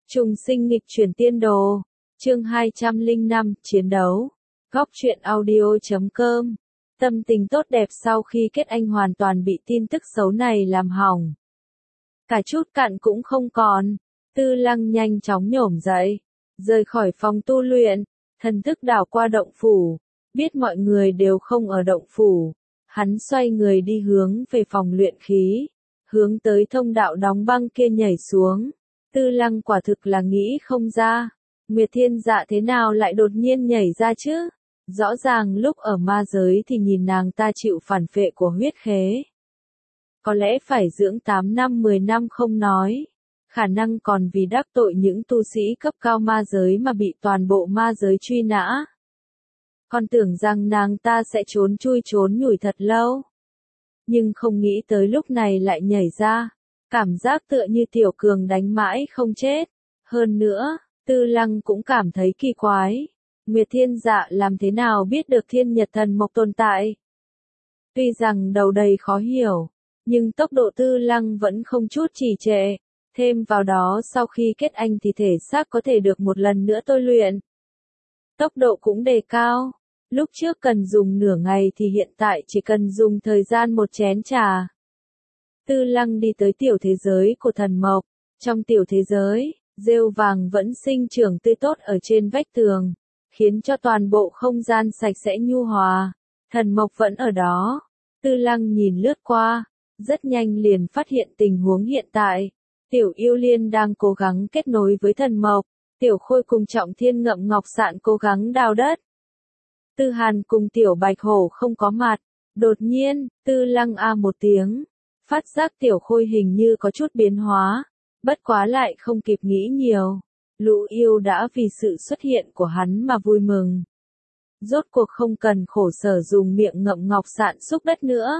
Trùng sinh nghịch chuyển tiên đồ. Chương 205, chiến đấu. Góc truyện audio.com. Tâm tình tốt đẹp sau khi kết anh hoàn toàn bị tin tức xấu này làm hỏng. Cả chút cặn cũng không còn. Tư Lăng nhanh chóng nhổm dậy, rời khỏi phòng tu luyện, thần thức đảo qua động phủ, biết mọi người đều không ở động phủ. Hắn xoay người đi hướng về phòng luyện khí, hướng tới thông đạo đóng băng kia nhảy xuống. Tư Lăng quả thực là nghĩ không ra, Nguyệt Thiên Dạ thế nào lại đột nhiên nhảy ra chứ? Rõ ràng lúc ở ma giới thì nhìn nàng ta chịu phản phệ của huyết khế. Có lẽ phải dưỡng 8 năm 10 năm không nói, khả năng còn vì đắc tội những tu sĩ cấp cao ma giới mà bị toàn bộ ma giới truy nã. Còn tưởng rằng nàng ta sẽ trốn chui trốn nhủi thật lâu. Nhưng không nghĩ tới lúc này lại nhảy ra. Cảm giác tựa như tiểu cường đánh mãi không chết. Hơn nữa, Tư Lăng cũng cảm thấy kỳ quái. Nguyệt Thiên Dạ làm thế nào biết được thiên nhật thần mộc tồn tại? Tuy rằng đầu đầy khó hiểu, nhưng tốc độ Tư Lăng vẫn không chút trì trệ. Thêm vào đó sau khi kết anh thì thể xác có thể được một lần nữa tôi luyện. Tốc độ cũng đề cao. Lúc trước cần dùng nửa ngày thì hiện tại chỉ cần dùng thời gian một chén trà. Tư Lăng đi tới tiểu thế giới của thần mộc. Trong tiểu thế giới, rêu vàng vẫn sinh trưởng tươi tốt ở trên vách tường, khiến cho toàn bộ không gian sạch sẽ nhu hòa. Thần mộc vẫn ở đó. Tư Lăng nhìn lướt qua, rất nhanh liền phát hiện tình huống hiện tại. Tiểu Yêu Liên đang cố gắng kết nối với thần mộc, Tiểu Khôi cùng Trọng Thiên Ngậm Ngọc Sạn cố gắng đào đất. Tư Hàn cùng Tiểu Bạch Hổ không có mặt. Đột nhiên, Tư Lăng a một tiếng, phát giác Tiểu Khôi hình như có chút biến hóa, bất quá lại không kịp nghĩ nhiều. Lũ yêu đã vì sự xuất hiện của hắn mà vui mừng. Rốt cuộc không cần khổ sở dùng miệng ngậm ngọc sạn xúc đất nữa.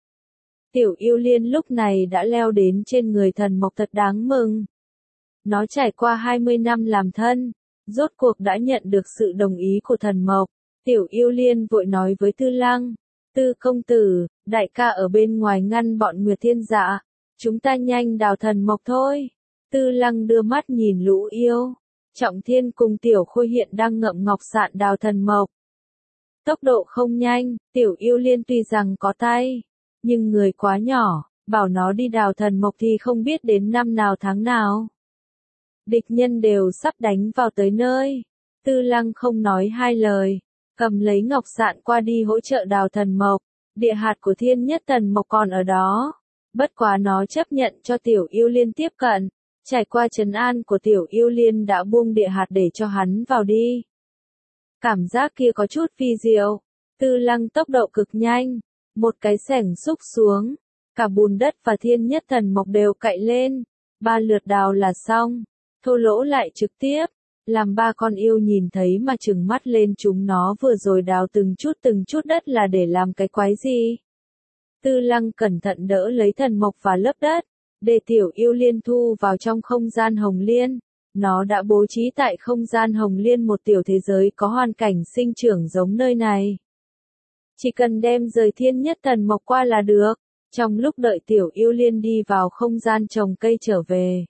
Tiểu Yêu Liên lúc này đã leo đến trên người thần mộc thật đáng mừng. Nó trải qua 20 năm làm thân, rốt cuộc đã nhận được sự đồng ý của thần mộc. Tiểu Yêu Liên vội nói với Tư Lăng, Tư công tử, đại ca ở bên ngoài ngăn bọn Nguyệt Thiên Dạ, chúng ta nhanh đào thần mộc thôi. Tư Lăng đưa mắt nhìn lũ yêu, Trọng Thiên cùng Tiểu Khôi hiện đang ngậm ngọc sạn đào thần mộc. Tốc độ không nhanh, Tiểu Yêu Liên tuy rằng có tay, nhưng người quá nhỏ, bảo nó đi đào thần mộc thì không biết đến năm nào tháng nào. Địch nhân đều sắp đánh vào tới nơi. Tư Lăng không nói hai lời, cầm lấy ngọc sạn qua đi hỗ trợ đào thần mộc. Địa hạt của thiên nhất thần mộc còn ở đó. Bất quá nó chấp nhận cho Tiểu Yêu Liên tiếp cận. Trải qua trấn an của Tiểu Yêu Liên đã buông địa hạt để cho hắn vào đi. Cảm giác kia có chút phi diệu. Tư Lăng tốc độ cực nhanh. Một cái xẻng xúc xuống. Cả bùn đất và thiên nhất thần mộc đều cậy lên. 3 lượt đào là xong. Thô Lỗ lại trực tiếp. Làm 3 con yêu nhìn thấy mà trừng mắt lên chúng nó vừa rồi đào từng chút đất là để làm cái quái gì. Tư Lăng cẩn thận đỡ lấy thần mộc và lớp đất, để Tiểu Yêu Liên thu vào trong không gian hồng liên. Nó đã bố trí tại không gian hồng liên một tiểu thế giới có hoàn cảnh sinh trưởng giống nơi này. Chỉ cần đem rời thiên nhất thần mộc qua là được. Trong lúc đợi Tiểu Yêu Liên đi vào không gian trồng cây trở về,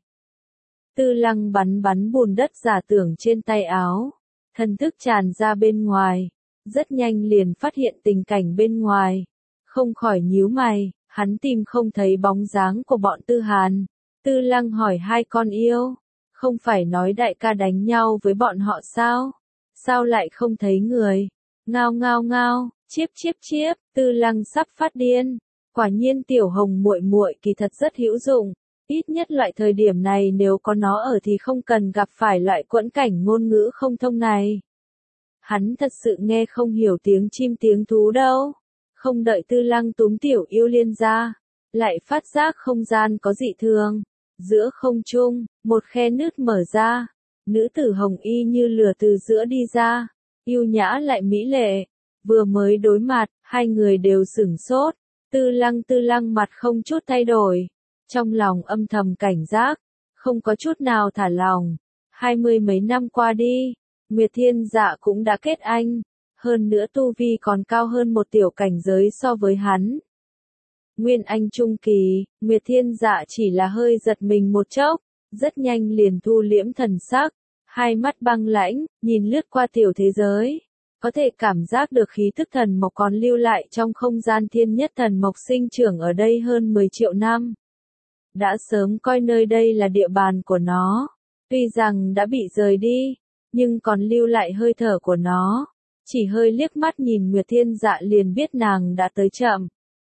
Tư Lăng bắn bùn đất giả tưởng trên tay áo, thần thức tràn ra bên ngoài, rất nhanh liền phát hiện tình cảnh bên ngoài, không khỏi nhíu mày, hắn tìm không thấy bóng dáng của bọn Tư Hàn. Tư Lăng hỏi 2 con yêu, không phải nói đại ca đánh nhau với bọn họ sao? Sao lại không thấy người? Ngao ngao ngao, chiếp, Tư Lăng sắp phát điên. Quả nhiên Tiểu Hồng muội muội kỳ thật rất hữu dụng. Ít nhất loại thời điểm này nếu có nó ở thì không cần gặp phải loại quẫn cảnh ngôn ngữ không thông này. Hắn thật sự nghe không hiểu tiếng chim tiếng thú đâu. Không đợi Tư Lăng túm Tiểu Yêu Liên ra, lại phát giác không gian có dị thường. Giữa không trung, một khe nứt mở ra. Nữ tử hồng y như lửa từ giữa đi ra. Yêu nhã lại mỹ lệ. Vừa mới đối mặt, 2 người đều sửng sốt. Tư Lăng mặt không chút thay đổi. Trong lòng âm thầm cảnh giác, không có chút nào thả lòng. 20 mấy năm qua đi, Nguyệt Thiên Dạ cũng đã kết anh, hơn nữa tu vi còn cao hơn một tiểu cảnh giới so với hắn. Nguyên anh trung kỳ, Nguyệt Thiên Dạ chỉ là hơi giật mình một chốc, rất nhanh liền thu liễm thần sắc, hai mắt băng lãnh, nhìn lướt qua tiểu thế giới. Có thể cảm giác được khí thức thần mộc còn lưu lại trong không gian thiên nhất thần mộc sinh trưởng ở đây hơn 10 triệu năm. Đã sớm coi nơi đây là địa bàn của nó. Tuy rằng đã bị rời đi, nhưng còn lưu lại hơi thở của nó. Chỉ hơi liếc mắt nhìn Nguyệt Thiên Dạ liền biết nàng đã tới chậm.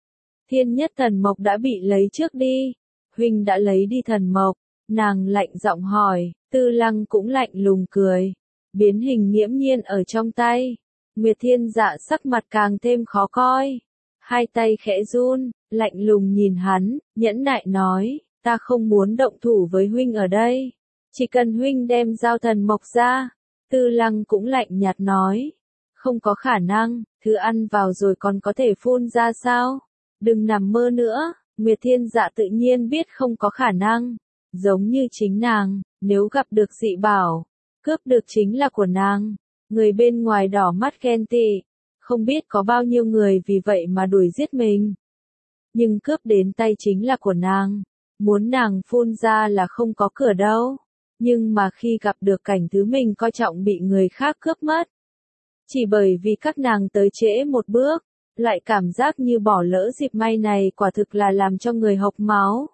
Thiên nhất thần mộc đã bị lấy trước đi. Huynh đã lấy đi thần mộc. Nàng lạnh giọng hỏi, Tư Lăng cũng lạnh lùng cười. Biến hình nghiễm nhiên ở trong tay. Nguyệt Thiên Dạ sắc mặt càng thêm khó coi. Hai tay khẽ run, lạnh lùng nhìn hắn, nhẫn nại nói, ta không muốn động thủ với huynh ở đây. Chỉ cần huynh đem giao thần mộc ra. Tư Lăng cũng lạnh nhạt nói. Không có khả năng, thứ ăn vào rồi còn có thể phun ra sao? Đừng nằm mơ nữa, Nguyệt Thiên Dạ tự nhiên biết không có khả năng. Giống như chính nàng, nếu gặp được dị bảo, cướp được chính là của nàng. Người bên ngoài đỏ mắt ghen tị, không biết có bao nhiêu người vì vậy mà đuổi giết mình. Nhưng cướp đến tay chính là của nàng, muốn nàng phun ra là không có cửa đâu. Nhưng mà khi gặp được cảnh thứ mình coi trọng bị người khác cướp mất, chỉ bởi vì các nàng tới trễ một bước, lại cảm giác như bỏ lỡ dịp may này quả thực là làm cho người hộc máu.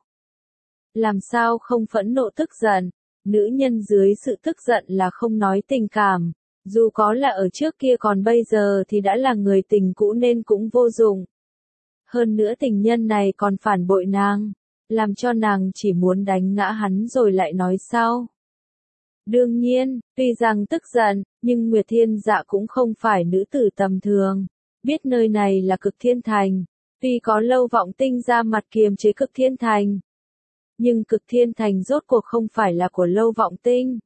Làm sao không phẫn nộ tức giận, nữ nhân dưới sự tức giận là không nói tình cảm, dù có là ở trước kia còn bây giờ thì đã là người tình cũ nên cũng vô dụng. Hơn nữa tình nhân này còn phản bội nàng, làm cho nàng chỉ muốn đánh ngã hắn rồi lại nói sau. Đương nhiên, tuy rằng tức giận, nhưng Nguyệt Thiên Dạ cũng không phải nữ tử tầm thường, biết nơi này là Cực Thiên Thành, tuy có Lâu Vọng Tinh ra mặt kiềm chế Cực Thiên Thành, nhưng Cực Thiên Thành rốt cuộc không phải là của Lâu Vọng Tinh.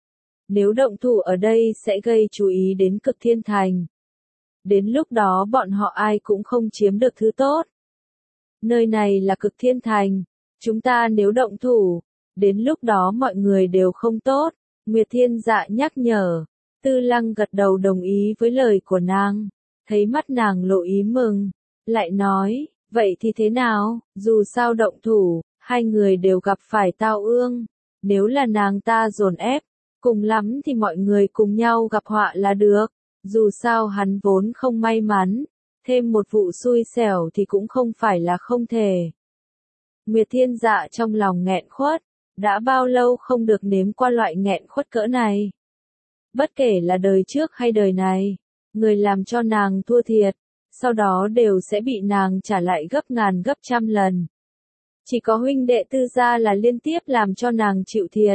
Nếu động thủ ở đây sẽ gây chú ý đến Cực Thiên Thành. Đến lúc đó bọn họ ai cũng không chiếm được thứ tốt. Nơi này là Cực Thiên Thành, chúng ta nếu động thủ, đến lúc đó mọi người đều không tốt. Nguyệt Thiên Dạ nhắc nhở, Tư Lăng gật đầu đồng ý với lời của nàng, thấy mắt nàng lộ ý mừng, lại nói, vậy thì thế nào, dù sao động thủ, hai người đều gặp phải tao ương, nếu là nàng ta dồn ép, cùng lắm thì mọi người cùng nhau gặp họa là được, dù sao hắn vốn không may mắn, thêm một vụ xui xẻo thì cũng không phải là không thể. Nguyệt Thiên Dạ trong lòng nghẹn khuất. Đã bao lâu không được nếm qua loại nghẹn khuất cỡ này. Bất kể là đời trước hay đời này, người làm cho nàng thua thiệt, sau đó đều sẽ bị nàng trả lại gấp ngàn gấp trăm lần. Chỉ có huynh đệ Tư gia là liên tiếp làm cho nàng chịu thiệt.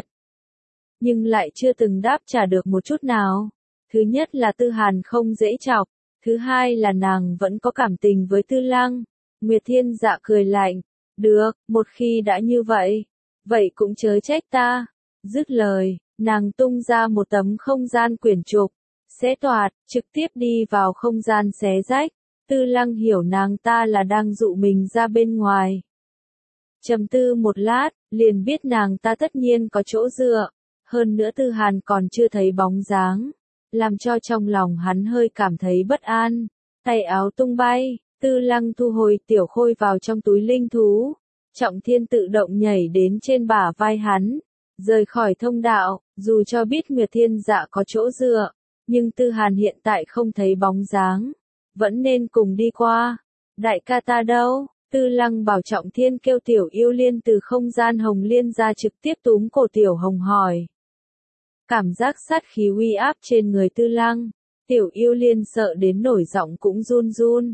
Nhưng lại chưa từng đáp trả được một chút nào. Thứ nhất là Tư Hàn không dễ chọc, thứ hai là nàng vẫn có cảm tình với Tư Lăng. Nguyệt Thiên Dạ cười lạnh, được, một khi đã như vậy. Vậy cũng chớ trách ta. Dứt lời, nàng tung ra một tấm không gian quyển trục, xé toạc, trực tiếp đi vào không gian xé rách. Tư Lăng hiểu nàng ta là đang dụ mình ra bên ngoài. Trầm tư một lát, liền biết nàng ta tất nhiên có chỗ dựa. Hơn nữa Tư Hàn còn chưa thấy bóng dáng, làm cho trong lòng hắn hơi cảm thấy bất an. Tay áo tung bay, Tư Lăng thu hồi tiểu khôi vào trong túi linh thú. Trọng Thiên tự động nhảy đến trên bả vai hắn, rời khỏi thông đạo, dù cho biết Nguyệt Thiên Dạ có chỗ dựa, nhưng Tư Hàn hiện tại không thấy bóng dáng, vẫn nên cùng đi qua. Đại ca ta đâu? Tư Lăng bảo Trọng Thiên kêu Tiểu Yêu Liên từ không gian Hồng Liên ra trực tiếp túm cổ Tiểu Hồng hỏi. Cảm giác sát khí uy áp trên người Tư Lăng, Tiểu Yêu Liên sợ đến nổi giọng cũng run run.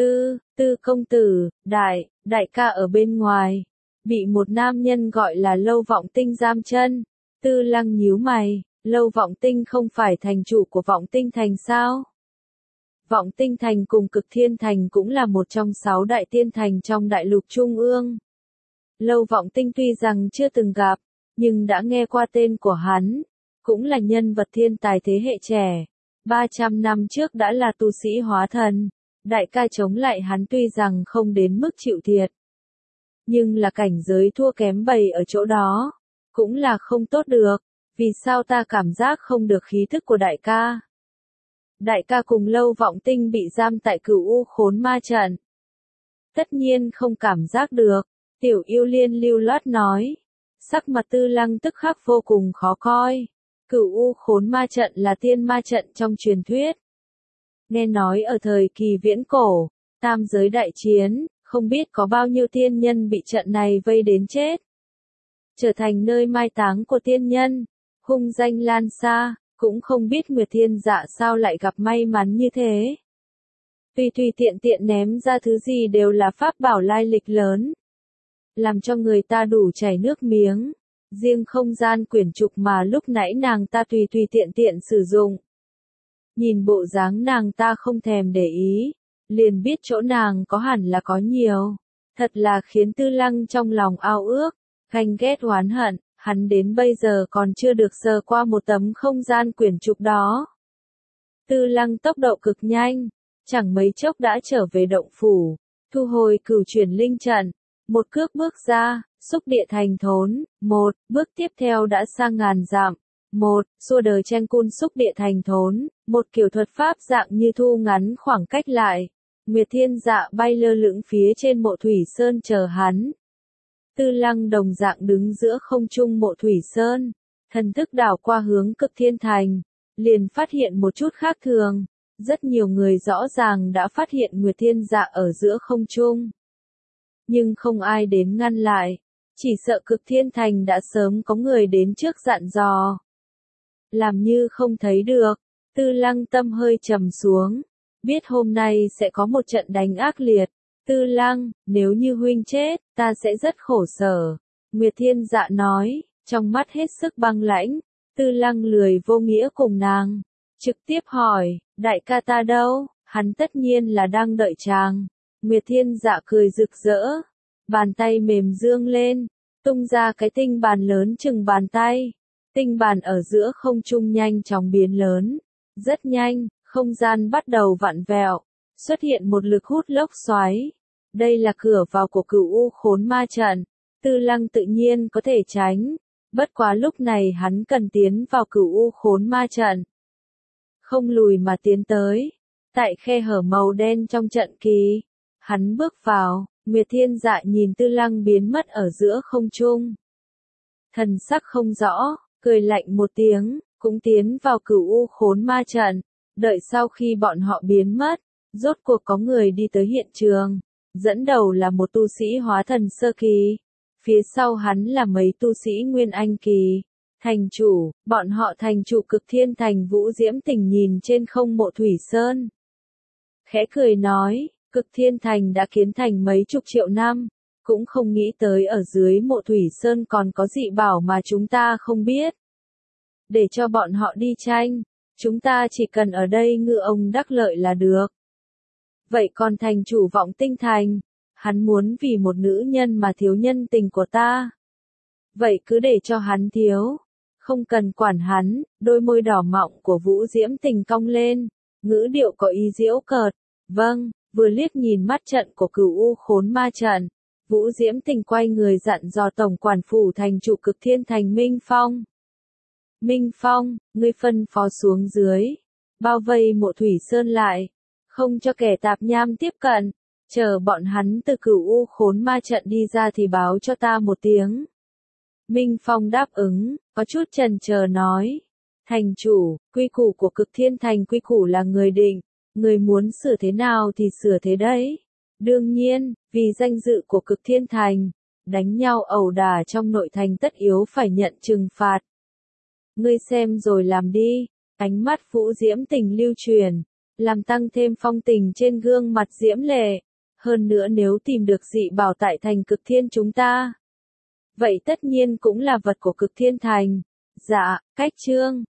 Tư công tử, đại ca ở bên ngoài, bị một nam nhân gọi là Lâu Vọng Tinh giam chân. Tư Lăng nhíu mày, Lâu Vọng Tinh không phải thành chủ của Vọng Tinh Thành sao? Vọng Tinh Thành cùng Cực Thiên Thành cũng là một trong 6 đại tiên thành trong đại lục Trung ương. Lâu Vọng Tinh tuy rằng chưa từng gặp, nhưng đã nghe qua tên của hắn, cũng là nhân vật thiên tài thế hệ trẻ. 300 năm trước đã là tu sĩ hóa thần. Đại ca chống lại hắn tuy rằng không đến mức chịu thiệt, nhưng là cảnh giới thua kém bầy ở chỗ đó, cũng là không tốt được. Vì sao ta cảm giác không được khí thức của đại ca? Đại ca cùng Lâu Vọng Tinh bị giam tại Cửu U Khốn Ma trận. Tất nhiên không cảm giác được, Tiểu Yêu Liên lưu loát nói. Sắc mặt Tư Lăng tức khắc vô cùng khó coi. Cửu U Khốn Ma Trận là tiên ma trận trong truyền thuyết. Nghe nói ở thời kỳ viễn cổ, tam giới đại chiến, không biết có bao nhiêu tiên nhân bị trận này vây đến chết. Trở thành nơi mai táng của tiên nhân, hung danh lan xa, cũng không biết Nguyệt Thiên Dạ sao lại gặp may mắn như thế. Tùy tùy tiện tiện ném ra thứ gì đều là pháp bảo lai lịch lớn. Làm cho người ta đủ chảy nước miếng. Riêng không gian quyển trục mà lúc nãy nàng ta tùy tùy tiện tiện sử dụng. Nhìn bộ dáng nàng ta không thèm để ý, liền biết chỗ nàng có hẳn là có nhiều. Thật là khiến Tư Lăng trong lòng ao ước, ganh ghét oán hận, hắn đến bây giờ còn chưa được sờ qua một tấm không gian quyển trục đó. Tư Lăng tốc độ cực nhanh, chẳng mấy chốc đã trở về động phủ, thu hồi cửu chuyển linh trận, một cước bước ra, xúc địa thành thốn, một, bước tiếp theo đã sang ngàn dặm, một, xua đời chen cun xúc địa thành thốn, một kiểu thuật pháp dạng như thu ngắn khoảng cách lại. Nguyệt Thiên Dạ bay lơ lửng phía trên mộ thủy sơn chờ hắn. Tư Lăng đồng dạng đứng giữa không trung mộ thủy sơn, thần thức đảo qua hướng Cực Thiên Thành, liền phát hiện một chút khác thường. Rất nhiều người rõ ràng đã phát hiện Nguyệt Thiên Dạ ở giữa không trung. Nhưng không ai đến ngăn lại, chỉ sợ Cực Thiên Thành đã sớm có người đến trước dặn dò. Làm như không thấy được, Tư Lăng tâm hơi trầm xuống, biết hôm nay sẽ có một trận đánh ác liệt. Tư Lăng, nếu như huynh chết, ta sẽ rất khổ sở. Nguyệt Thiên Dạ nói, trong mắt hết sức băng lãnh. Tư Lăng lười vô nghĩa cùng nàng, trực tiếp hỏi, đại ca ta đâu, hắn tất nhiên là đang đợi chàng. Nguyệt Thiên Dạ cười rực rỡ, bàn tay mềm dương lên, tung ra cái tinh bàn lớn chừng bàn tay. Tinh bàn ở giữa không trung nhanh chóng biến lớn, rất nhanh, không gian bắt đầu vặn vẹo, xuất hiện một lực hút lốc xoáy. Đây là cửa vào của Cửu U Khốn Ma Trận, Tư Lăng tự nhiên có thể tránh, bất quá lúc này hắn cần tiến vào Cửu U Khốn Ma Trận. Không lùi mà tiến tới, tại khe hở màu đen trong trận kỳ, hắn bước vào, Nguyệt Thiên Dạ nhìn Tư Lăng biến mất ở giữa không trung. Thần sắc không rõ, cười lạnh một tiếng, cũng tiến vào Cửu U Khốn Ma Trận, đợi sau khi bọn họ biến mất, rốt cuộc có người đi tới hiện trường, dẫn đầu là một tu sĩ hóa thần sơ kỳ, phía sau hắn là mấy tu sĩ nguyên anh kỳ. Thành chủ, bọn họ thành chủ Cực Thiên Thành Vũ Diễm Tình nhìn trên không mộ thủy sơn. Khẽ cười nói, Cực Thiên Thành đã kiến thành mấy chục triệu năm, cũng không nghĩ tới ở dưới mộ thủy sơn còn có dị bảo mà chúng ta không biết. Để cho bọn họ đi tranh, chúng ta chỉ cần ở đây ngư ông đắc lợi là được. Vậy còn thành chủ Vọng Tinh Thành, hắn muốn vì một nữ nhân mà thiếu nhân tình của ta. Vậy cứ để cho hắn thiếu. Không cần quản hắn, đôi môi đỏ mọng của Vũ Diễm Tình cong lên, ngữ điệu có ý giễu cợt. Vâng, vừa liếc nhìn mắt trận của Cửu U Khốn Ma Trận, Vũ Diễm Tình quay người dặn dò tổng quản phủ thành chủ Cực Thiên Thành Minh Phong. Minh Phong, ngươi phân phó xuống dưới, bao vây mộ thủy sơn lại, không cho kẻ tạp nham tiếp cận, chờ bọn hắn từ Cửu U Khốn Ma Trận đi ra thì báo cho ta một tiếng. Minh Phong đáp ứng, có chút chần chờ nói. Thành chủ, quy củ của Cực Thiên Thành quy củ là người định, người muốn sửa thế nào thì sửa thế đấy. Đương nhiên, vì danh dự của Cực Thiên Thành, đánh nhau ẩu đả trong nội thành tất yếu phải nhận trừng phạt. Ngươi xem rồi làm đi, ánh mắt Vũ Diễm Tình lưu truyền, làm tăng thêm phong tình trên gương mặt diễm lệ. Hơn nữa nếu tìm được dị bảo tại thành Cực Thiên chúng ta, vậy tất nhiên cũng là vật của Cực Thiên Thành. Dạ, cách chương.